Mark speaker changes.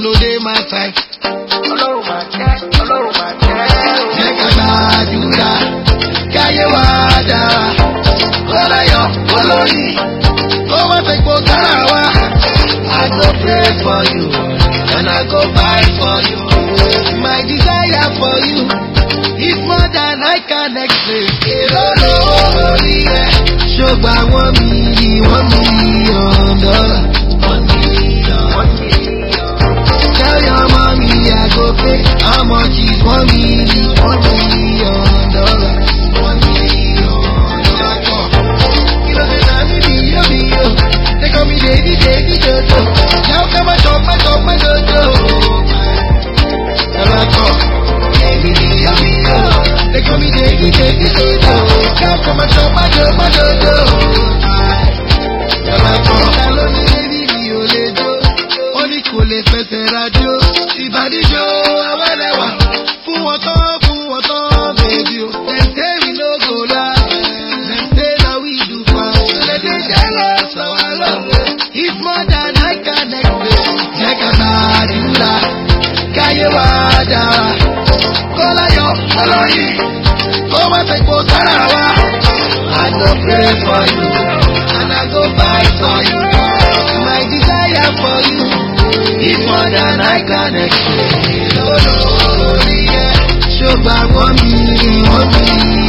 Speaker 1: no dey my side. Ọlọ́run máa jẹ́, Ọlọ́run máa jẹ́. Jẹ́ ká gbàdúrà, káyé wá dára. Kọ́láyọ̀, olóyìn, kó má fẹ́ gbó kára wá. I go pray for you, and I go fight for you. My desire for you is more than I can explain. Èrò lórí ẹ̀, ṣùgbọ́n $1 million. $1 million. Tell your mommy I go pay. How much is $1 million? $1 million. $1 million. You know say na me, they call me Daddy Jojo. Now come and chop my dojo. Now I call Daddy they call me Daddy Jojo. Now come and chop my dojo. Now I call Hello Daddy Olejo. Only cool fẹsẹ̀ radio. Ìbàdíjọ́ àwẹ̀lẹ̀wà. Fún wọn tán, baby o. Dem say we no go lie. Dem say na we do fast. Dem dey jealous of our love. It's more than I can explain. Jẹ́ ká gbàdúrà, káyé wá dára. Kọ́láyọ̀, olóyìn, kó má fẹ́ gbó sára wá. I go pray for you, and I go fight for you. My desire for you is more than I can explain. Olórí ẹ̀, ṣùgbọ́n $1 million.